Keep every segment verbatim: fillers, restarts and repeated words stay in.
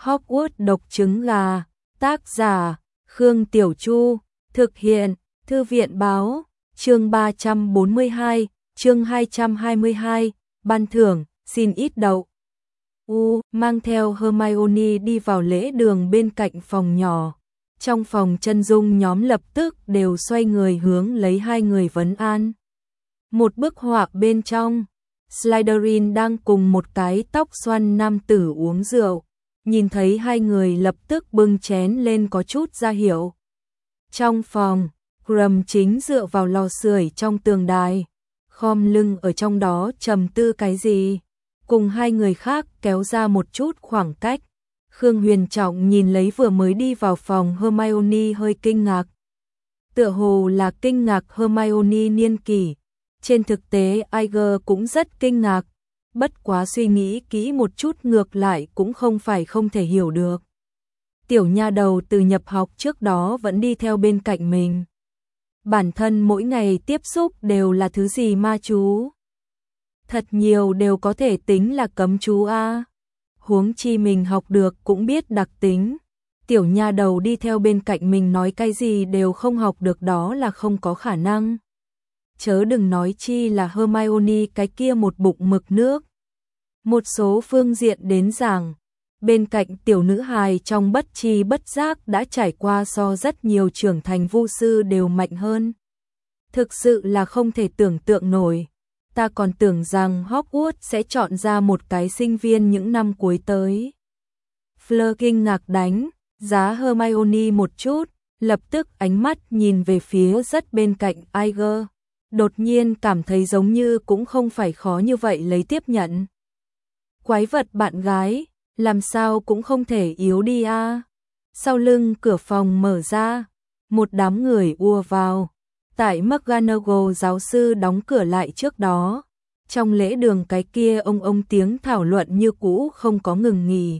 Hogwarts độc trứng gà, tác giả, Khương Tiểu Chu, thực hiện, Thư viện báo, chương ba trăm bốn mươi hai, chương hai trăm hai mươi hai, ban thưởng, xin ít đậu. U mang theo Hermione đi vào lễ đường bên cạnh phòng nhỏ. Trong phòng chân dung nhóm lập tức đều xoay người hướng lấy hai người vấn an. Một bức họa bên trong, Slytherin đang cùng một cái tóc xoăn nam tử uống rượu. Nhìn thấy hai người lập tức bưng chén lên có chút ra hiệu. Trong phòng, Krum chính dựa vào lò sưởi trong tường đài, khom lưng ở trong đó trầm tư cái gì, cùng hai người khác kéo ra một chút khoảng cách. Khương Huyền Trọng nhìn lấy vừa mới đi vào phòng Hermione hơi kinh ngạc. Tựa hồ là kinh ngạc Hermione niên kỷ, trên thực tế Iger cũng rất kinh ngạc, bất quá suy nghĩ kỹ một chút ngược lại cũng không phải không thể hiểu được. Tiểu nha đầu từ nhập học trước đó vẫn đi theo bên cạnh mình. Bản thân mỗi ngày tiếp xúc đều là thứ gì ma chú. Thật nhiều đều có thể tính là cấm chú a. Huống chi mình học được cũng biết đặc tính. Tiểu nha đầu đi theo bên cạnh mình nói cái gì đều không học được đó là không có khả năng. Chớ đừng nói chi là Hermione cái kia một bụng mực nước. Một số phương diện đến giảng, bên cạnh tiểu nữ hài trong bất chi bất giác đã trải qua so rất nhiều trưởng thành vu sư đều mạnh hơn. Thực sự là không thể tưởng tượng nổi. Ta còn tưởng rằng Hogwarts sẽ chọn ra một cái sinh viên những năm cuối tới. Fleur kinh ngạc đánh giá Hermione một chút, lập tức ánh mắt nhìn về phía rất bên cạnh Iger. Đột nhiên cảm thấy giống như cũng không phải khó như vậy lấy tiếp nhận. Quái vật bạn gái, làm sao cũng không thể yếu đi a. À. Sau lưng cửa phòng mở ra, một đám người ùa vào. Tại McGonagall giáo sư đóng cửa lại trước đó, trong lễ đường cái kia ông ông tiếng thảo luận như cũ không có ngừng nghỉ.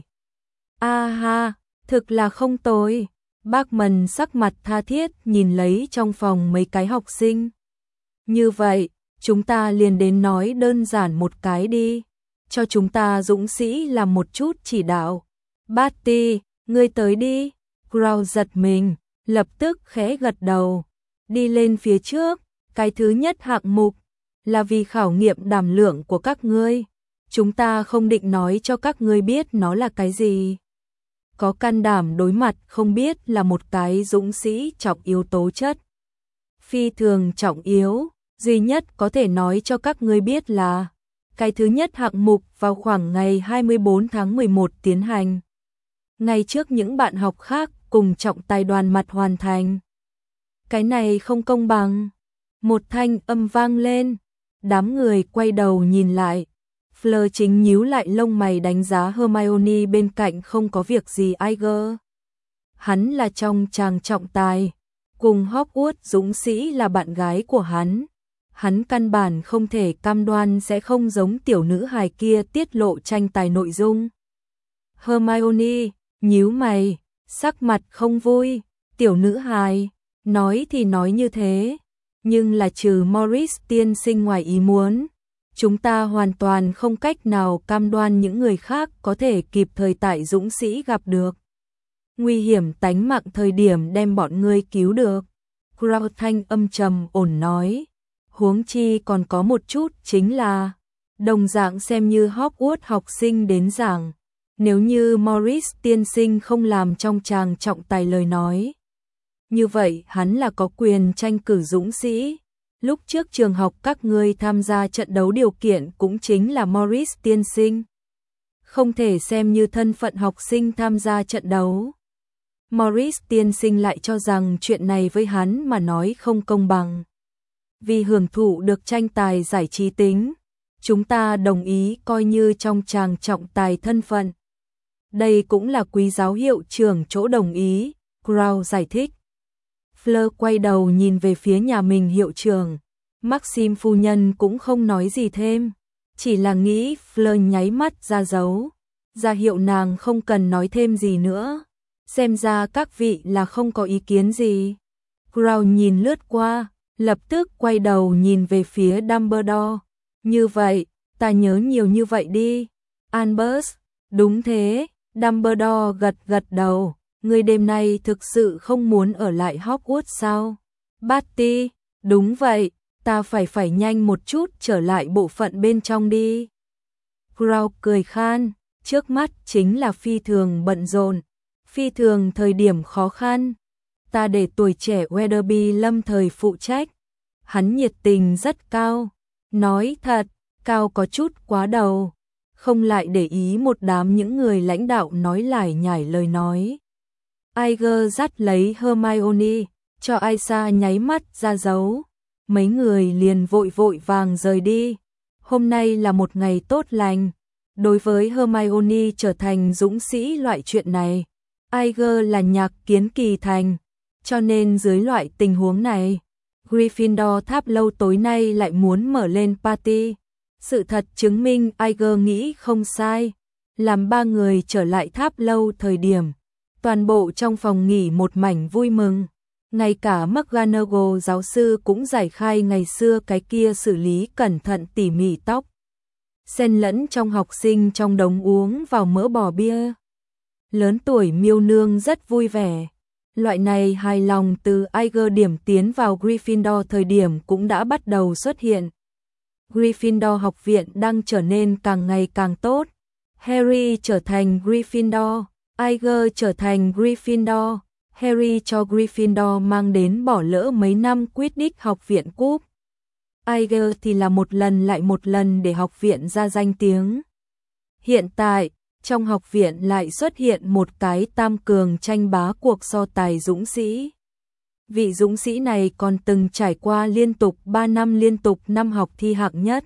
A ha, thực là không tồi. Bachman sắc mặt tha thiết nhìn lấy trong phòng mấy cái học sinh. Như vậy, chúng ta liền đến nói đơn giản một cái đi. Cho chúng ta dũng sĩ làm một chút chỉ đạo. Barty, ngươi tới đi. Crow giật mình, lập tức khẽ gật đầu. Đi lên phía trước, cái thứ nhất hạng mục là vì khảo nghiệm đảm lượng của các ngươi. Chúng ta không định nói cho các ngươi biết nó là cái gì. Có can đảm đối mặt không biết là một cái dũng sĩ trọng yếu tố chất. Phi thường trọng yếu, duy nhất có thể nói cho các ngươi biết là cái thứ nhất hạng mục vào khoảng ngày hai mươi bốn tháng mười một tiến hành. Ngay trước những bạn học khác cùng trọng tài đoàn mặt hoàn thành. Cái này không công bằng. Một thanh âm vang lên. Đám người quay đầu nhìn lại. Fleur chính nhíu lại lông mày đánh giá Hermione bên cạnh không có việc gì Iger. Hắn là trong chàng trọng tài. Cùng Hogwarts dũng sĩ là bạn gái của hắn. Hắn căn bản không thể cam đoan sẽ không giống tiểu nữ hài kia tiết lộ tranh tài nội dung. Hermione, nhíu mày, sắc mặt không vui. Tiểu nữ hài, nói thì nói như thế, nhưng là trừ Morris tiên sinh ngoài ý muốn. Chúng ta hoàn toàn không cách nào cam đoan những người khác có thể kịp thời tại dũng sĩ gặp được. Nguy hiểm tánh mạng thời điểm đem bọn ngươi cứu được. Crow thanh âm trầm ổn nói. Huống chi còn có một chút chính là đồng dạng xem như Hogwarts học sinh đến giảng. Nếu như Morris tiên sinh không làm trong tràng trọng tài lời nói. Như vậy hắn là có quyền tranh cử dũng sĩ. Lúc trước trường học các ngươi tham gia trận đấu điều kiện cũng chính là Morris tiên sinh. Không thể xem như thân phận học sinh tham gia trận đấu. Morris tiên sinh lại cho rằng chuyện này với hắn mà nói không công bằng. Vì hưởng thụ được tranh tài giải trí tính, chúng ta đồng ý coi như trong tràng trọng tài thân phận. Đây cũng là quý giáo hiệu trưởng chỗ đồng ý, Crow giải thích. Fleur quay đầu nhìn về phía nhà mình hiệu trưởng. Maxim phu nhân cũng không nói gì thêm, chỉ là nghĩ Fleur nháy mắt ra dấu, ra hiệu nàng không cần nói thêm gì nữa. Xem ra các vị là không có ý kiến gì. Crow nhìn lướt qua, lập tức quay đầu nhìn về phía Dumbledore. Như vậy, ta nhớ nhiều như vậy đi. Albus, đúng thế, Dumbledore gật gật đầu, ngươi đêm nay thực sự không muốn ở lại Hogwarts sao? Barty, đúng vậy, ta phải phải nhanh một chút trở lại bộ phận bên trong đi. Grouch cười khan, trước mắt chính là phi thường bận rộn, phi thường thời điểm khó khăn. Ta để tuổi trẻ Weatherby lâm thời phụ trách. Hắn nhiệt tình rất cao, nói thật, cao có chút quá đầu, không lại để ý một đám những người lãnh đạo nói lải nhải lời nói. Iger dắt lấy Hermione, cho Isa nháy mắt ra dấu. Mấy người liền vội vội vàng rời đi. Hôm nay là một ngày tốt lành. Đối với Hermione trở thành dũng sĩ loại chuyện này, Iger là nhạc kiến kỳ thành. Cho nên dưới loại tình huống này, Gryffindor tháp lâu tối nay lại muốn mở lên party. Sự thật chứng minh Iger nghĩ không sai. Làm ba người trở lại tháp lâu thời điểm, toàn bộ trong phòng nghỉ một mảnh vui mừng. Ngay cả McGonagall giáo sư cũng giải khai ngày xưa cái kia xử lý cẩn thận tỉ mỉ tóc. Xen lẫn trong học sinh trong đống uống vào mỡ bò bia. Lớn tuổi Miêu Nương rất vui vẻ. Loại này hài lòng từ Iger điểm tiến vào Gryffindor thời điểm cũng đã bắt đầu xuất hiện. Gryffindor học viện đang trở nên càng ngày càng tốt. Harry trở thành Gryffindor, Iger trở thành Gryffindor. Harry cho Gryffindor mang đến bỏ lỡ mấy năm Quidditch học viện cúp. Iger thì là một lần lại một lần để học viện ra danh tiếng. Hiện tại, trong học viện lại xuất hiện một cái tam cường tranh bá cuộc so tài dũng sĩ. Vị dũng sĩ này còn từng trải qua liên tục ba năm liên tục năm học thi hạng nhất.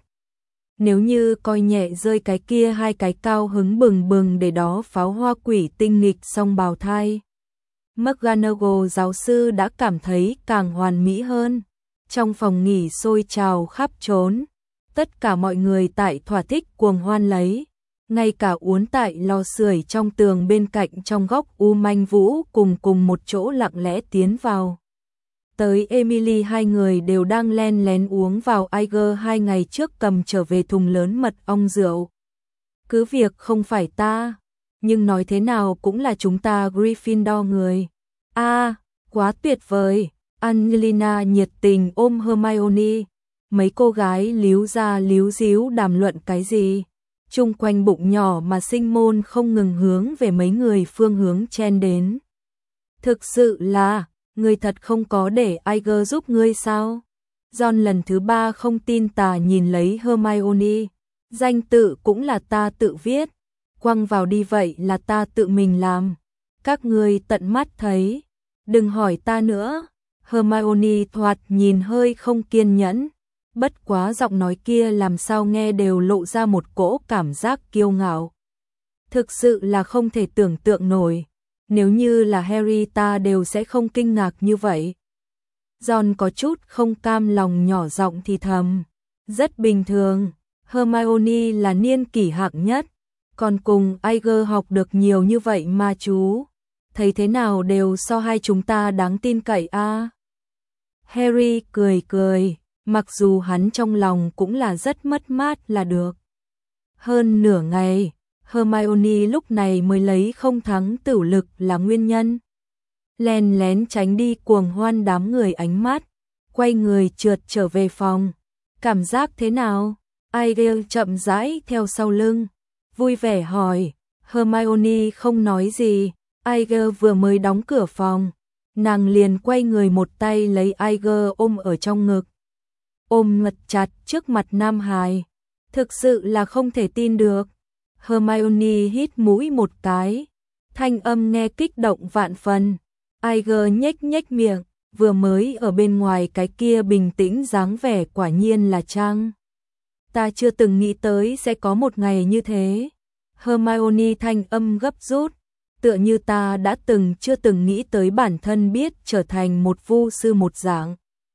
Nếu như coi nhẹ rơi cái kia hai cái cao hứng bừng bừng để đó pháo hoa quỷ tinh nghịch song bào thai. McGonagall giáo sư đã cảm thấy càng hoàn mỹ hơn. Trong phòng nghỉ sôi trào khắp trốn, tất cả mọi người tại thỏa thích cuồng hoan lấy. Ngay cả Uốn tại lò sưởi trong tường bên cạnh trong góc U Manh Vũ cùng cùng một chỗ lặng lẽ tiến vào. Tới Emily hai người đều đang len lén uống vào Iger hai ngày trước cầm trở về thùng lớn mật ong rượu. Cứ việc không phải ta, nhưng nói thế nào cũng là chúng ta Gryffindor người. A, à, quá tuyệt vời. Angelina nhiệt tình ôm Hermione. Mấy cô gái líu ra líu díu đàm luận cái gì. Chung quanh bụng nhỏ mà sinh môn không ngừng hướng về mấy người phương hướng chen đến. Thực sự là, ngươi thật không có để Iger giúp ngươi sao? John lần thứ ba không tin tà nhìn lấy Hermione. Danh tự cũng là ta tự viết. Quăng vào đi vậy là ta tự mình làm. Các ngươi tận mắt thấy. Đừng hỏi ta nữa. Hermione thoạt nhìn hơi không kiên nhẫn. Bất quá giọng nói kia làm sao nghe đều lộ ra một cỗ cảm giác kiêu ngạo. Thực sự là không thể tưởng tượng nổi. Nếu như là Harry ta đều sẽ không kinh ngạc như vậy. John có chút không cam lòng nhỏ giọng thì thầm. Rất bình thường. Hermione là niên kỷ hạng nhất. Còn cùng Iger học được nhiều như vậy mà chú. Thấy thế nào đều so hai chúng ta đáng tin cậy a. À? Harry cười cười. Mặc dù hắn trong lòng cũng là rất mất mát là được. Hơn nửa ngày, Hermione lúc này mới lấy không thắng tửu lực là nguyên nhân. Lén lén tránh đi cuồng hoan đám người ánh mắt, quay người trượt trở về phòng. Cảm giác thế nào? Iger chậm rãi theo sau lưng, vui vẻ hỏi. Hermione không nói gì, Iger vừa mới đóng cửa phòng. Nàng liền quay người một tay lấy Iger ôm ở trong ngực. Ôm ngật chặt trước mặt Nam Hải. Thực sự là không thể tin được. Hermione hít mũi một cái. Thanh âm nghe kích động vạn phần. Iger nhếch nhếch miệng. Vừa mới ở bên ngoài cái kia bình tĩnh dáng vẻ quả nhiên là Trang. Ta chưa từng nghĩ tới sẽ có một ngày như thế. Hermione thanh âm gấp rút. Tựa như ta đã từng chưa từng nghĩ tới bản thân biết trở thành một vu sư một dạng.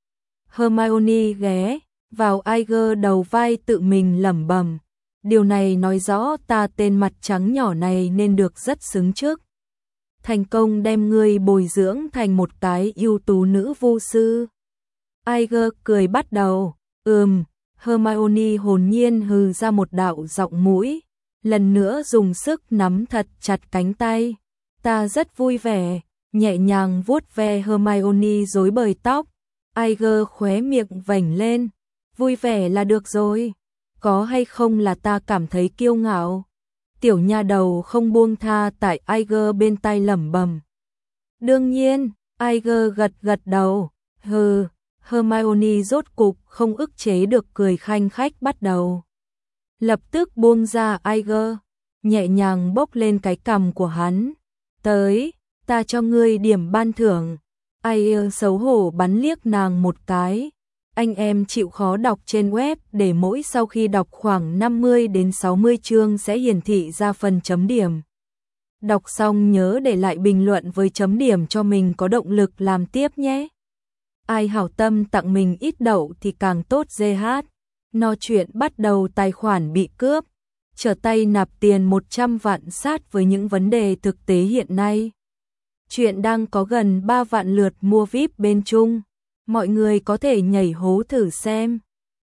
Hermione ghé vào Iger đầu vai tự mình lẩm bẩm. Điều này nói rõ ta tên mặt trắng nhỏ này nên được rất xứng trước. Thành công đem ngươi bồi dưỡng thành một cái ưu tú nữ vu sư. Iger cười bắt đầu. Ừm, Hermione hồn nhiên hừ ra một đạo giọng mũi. lần nữa dùng sức nắm thật chặt cánh tay. Ta rất vui vẻ, nhẹ nhàng vuốt ve Hermione rối bời tóc. Iger khóe miệng vểnh lên, vui vẻ là được rồi, có hay không là ta cảm thấy kiêu ngạo. Tiểu nha đầu không buông tha tại Iger bên tai lẩm bẩm. Đương nhiên, Iger gật gật đầu, hừ, Hermione rốt cục không ức chế được cười khanh khách bắt đầu. Lập tức buông ra Iger, nhẹ nhàng bốc lên cái cằm của hắn. Tới, ta cho ngươi điểm ban thưởng. Iger xấu hổ bắn liếc nàng một cái. Anh em chịu khó đọc trên web để mỗi sau khi đọc khoảng năm mươi đến sáu mươi chương sẽ hiển thị ra phần chấm điểm. Đọc xong nhớ để lại bình luận với chấm điểm cho mình có động lực làm tiếp nhé. Ai hảo tâm tặng mình ít đậu thì càng tốt giê hát. No chuyện bắt đầu tài khoản bị cướp. Trở tay nạp tiền một trăm vạn sát với những vấn đề thực tế hiện nay. Chuyện đang có gần ba vạn lượt mua víp bên Trung. Mọi người có thể nhảy hố thử xem.